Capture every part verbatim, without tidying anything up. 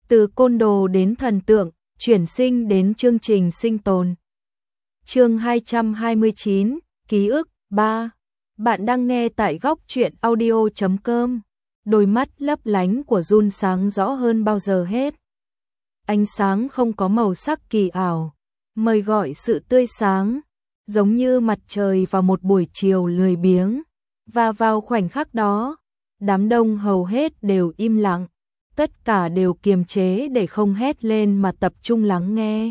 Từ côn đồ đến thần tượng, chuyển sinh đến chương trình sinh tồn. Chương hai trăm hai mươi chín, ký ức ba. Bạn đang nghe tại góc truyện audio chấm com. Đôi mắt lấp lánh của Jun sáng rõ hơn bao giờ hết. Ánh sáng không có màu sắc kỳ ảo, mời gọi sự tươi sáng, giống như mặt trời vào một buổi chiều lười biếng. Và vào khoảnh khắc đó, đám đông hầu hết đều im lặng, tất cả đều kiềm chế để không hét lên mà tập trung lắng nghe.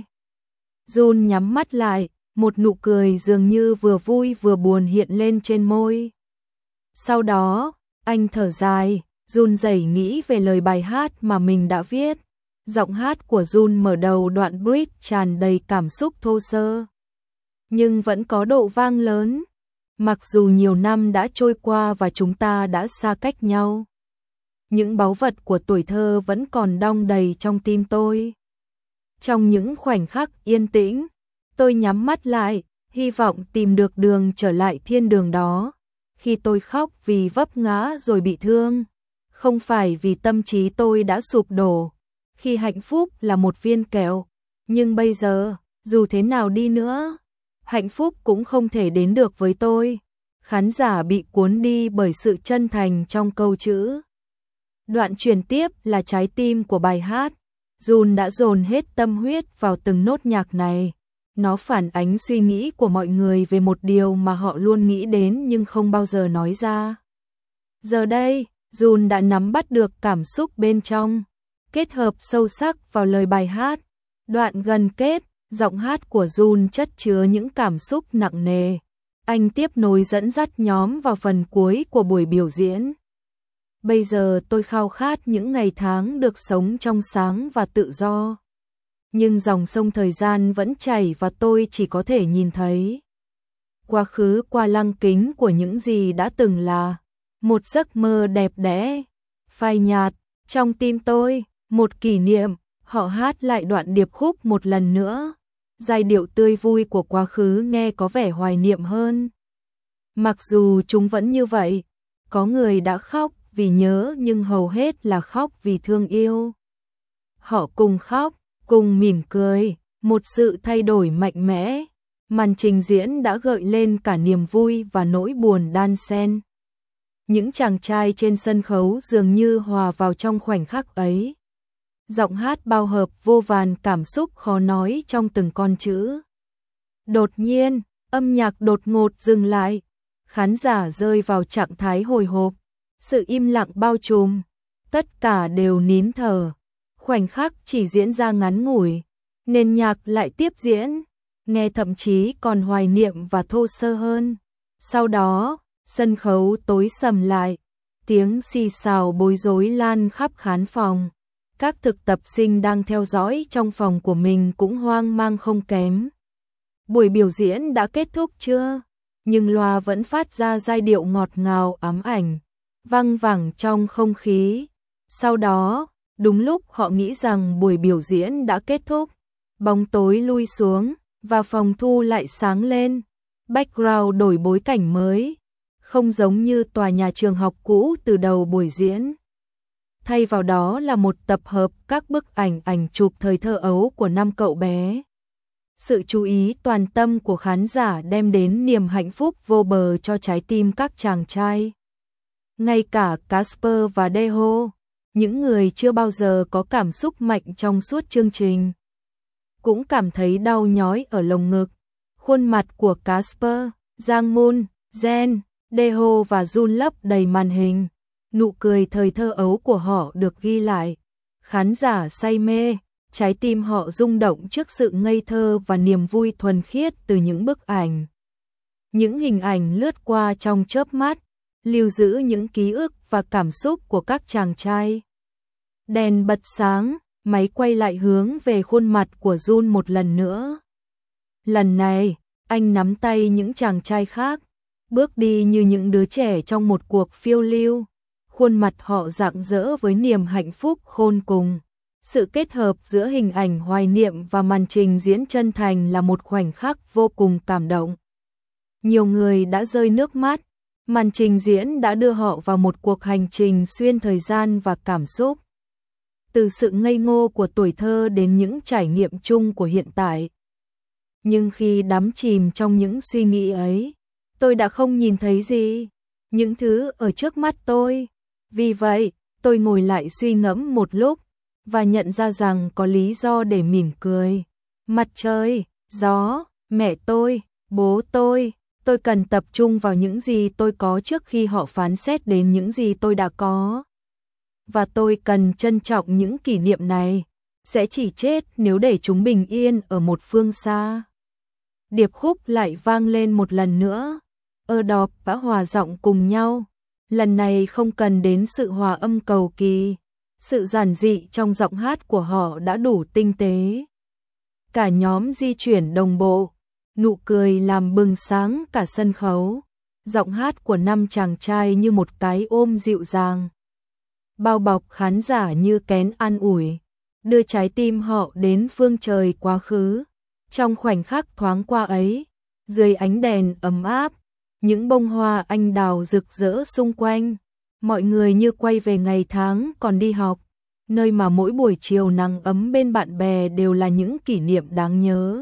Jun nhắm mắt lại, một nụ cười dường như vừa vui vừa buồn hiện lên trên môi. Sau đó, anh thở dài, run rẩy nghĩ về lời bài hát mà mình đã viết. Giọng hát của Jun mở đầu đoạn bridge tràn đầy cảm xúc thô sơ, nhưng vẫn có độ vang lớn. Mặc dù nhiều năm đã trôi qua và chúng ta đã xa cách nhau, những báu vật của tuổi thơ vẫn còn đong đầy trong tim tôi. Trong những khoảnh khắc yên tĩnh, tôi nhắm mắt lại, hy vọng tìm được đường trở lại thiên đường đó. Khi tôi khóc vì vấp ngã rồi bị thương, không phải vì tâm trí tôi đã sụp đổ. Khi hạnh phúc là một viên kẹo, nhưng bây giờ, dù thế nào đi nữa, hạnh phúc cũng không thể đến được với tôi. Khán giả bị cuốn đi bởi sự chân thành trong câu chữ. Đoạn truyền tiếp là trái tim của bài hát. Jun đã dồn hết tâm huyết vào từng nốt nhạc này. Nó phản ánh suy nghĩ của mọi người về một điều mà họ luôn nghĩ đến nhưng không bao giờ nói ra. Giờ đây, Jun đã nắm bắt được cảm xúc bên trong, kết hợp sâu sắc vào lời bài hát. Đoạn gần kết, giọng hát của Jun chất chứa những cảm xúc nặng nề. Anh tiếp nối dẫn dắt nhóm vào phần cuối của buổi biểu diễn. Bây giờ tôi khao khát những ngày tháng được sống trong sáng và tự do. Nhưng dòng sông thời gian vẫn chảy và tôi chỉ có thể nhìn thấy quá khứ qua lăng kính của những gì đã từng là. Một giấc mơ đẹp đẽ, phai nhạt, trong tim tôi, một kỷ niệm. Họ hát lại đoạn điệp khúc một lần nữa. Giai điệu tươi vui của quá khứ nghe có vẻ hoài niệm hơn. Mặc dù chúng vẫn như vậy, có người đã khóc vì nhớ nhưng hầu hết là khóc vì thương yêu. Họ cùng khóc, cùng mỉm cười, một sự thay đổi mạnh mẽ. Màn trình diễn đã gợi lên cả niềm vui và nỗi buồn đan xen. Những chàng trai trên sân khấu dường như hòa vào trong khoảnh khắc ấy. Giọng hát bao hợp vô vàn cảm xúc khó nói trong từng con chữ. Đột nhiên, âm nhạc đột ngột dừng lại. Khán giả rơi vào trạng thái hồi hộp. Sự im lặng bao trùm. Tất cả đều nín thở. Khoảnh khắc chỉ diễn ra ngắn ngủi, nên nhạc lại tiếp diễn, nghe thậm chí còn hoài niệm và thô sơ hơn. Sau đó, sân khấu tối sầm lại, tiếng xì xào bối rối lan khắp khán phòng. Các thực tập sinh đang theo dõi trong phòng của mình cũng hoang mang không kém. Buổi biểu diễn đã kết thúc chưa? Nhưng loa vẫn phát ra giai điệu ngọt ngào ám ảnh, văng vẳng trong không khí. Sau đó, đúng lúc họ nghĩ rằng buổi biểu diễn đã kết thúc, bóng tối lui xuống và phòng thu lại sáng lên. Background đổi bối cảnh mới, không giống như tòa nhà trường học cũ từ đầu buổi diễn. Thay vào đó là một tập hợp các bức ảnh ảnh chụp thời thơ ấu của năm cậu bé. Sự chú ý toàn tâm của khán giả đem đến niềm hạnh phúc vô bờ cho trái tim các chàng trai. Ngay cả Casper và Deho, những người chưa bao giờ có cảm xúc mạnh trong suốt chương trình, cũng cảm thấy đau nhói ở lồng ngực. Khuôn mặt của Casper, Giang Moon, Jen, Deho và Jun lấp đầy màn hình. Nụ cười thời thơ ấu của họ được ghi lại. Khán giả say mê, trái tim họ rung động trước sự ngây thơ và niềm vui thuần khiết từ những bức ảnh. Những hình ảnh lướt qua trong chớp mắt, lưu giữ những ký ức và cảm xúc của các chàng trai. Đèn bật sáng, máy quay lại hướng về khuôn mặt của Jun một lần nữa. Lần này, anh nắm tay những chàng trai khác, bước đi như những đứa trẻ trong một cuộc phiêu lưu. Khuôn mặt họ rạng rỡ với niềm hạnh phúc khôn cùng. Sự kết hợp giữa hình ảnh hoài niệm và màn trình diễn chân thành là một khoảnh khắc vô cùng cảm động. Nhiều người đã rơi nước mắt. Màn trình diễn đã đưa họ vào một cuộc hành trình xuyên thời gian và cảm xúc. từ sự ngây ngô của tuổi thơ đến những trải nghiệm chung của hiện tại. Nhưng khi đắm chìm trong những suy nghĩ ấy, tôi đã không nhìn thấy gì, những thứ ở trước mắt tôi. Vì vậy, tôi ngồi lại suy ngẫm một lúc, và nhận ra rằng có lý do để mỉm cười. Mặt trời, gió, mẹ tôi, bố tôi, tôi cần tập trung vào những gì tôi có trước khi họ phán xét đến những gì tôi đã có. Và tôi cần trân trọng những kỷ niệm này, sẽ chỉ chết nếu để chúng bình yên ở một phương xa. Điệp khúc lại vang lên một lần nữa. Ơ đọp và hòa giọng cùng nhau. Lần này không cần đến sự hòa âm cầu kỳ. Sự giản dị trong giọng hát của họ đã đủ tinh tế. Cả nhóm di chuyển đồng bộ. Nụ cười làm bừng sáng cả sân khấu. Giọng hát của năm chàng trai như một cái ôm dịu dàng, bao bọc khán giả như kén an ủi, đưa trái tim họ đến phương trời quá khứ. Trong khoảnh khắc thoáng qua ấy, dưới ánh đèn ấm áp, những bông hoa anh đào rực rỡ xung quanh, mọi người như quay về ngày tháng còn đi học, nơi mà mỗi buổi chiều nắng ấm bên bạn bè đều là những kỷ niệm đáng nhớ.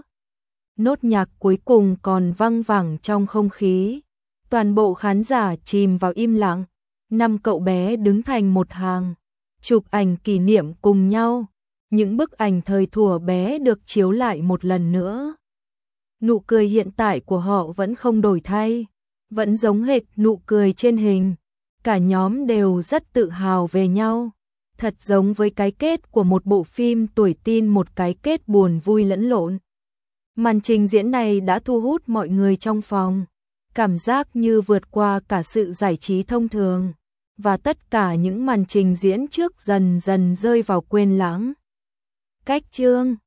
Nốt nhạc cuối cùng còn văng vẳng trong không khí, toàn bộ khán giả chìm vào im lặng. Năm cậu bé đứng thành một hàng, chụp ảnh kỷ niệm cùng nhau. Những bức ảnh thời thuở bé được chiếu lại một lần nữa. Nụ cười hiện tại của họ vẫn không đổi thay, vẫn giống hệt nụ cười trên hình. Cả nhóm đều rất tự hào về nhau, thật giống với cái kết của một bộ phim tuổi teen, một cái kết buồn vui lẫn lộn. Màn trình diễn này đã thu hút mọi người trong phòng, cảm giác như vượt qua cả sự giải trí thông thường, và tất cả những màn trình diễn trước dần dần rơi vào quên lãng. Cách chương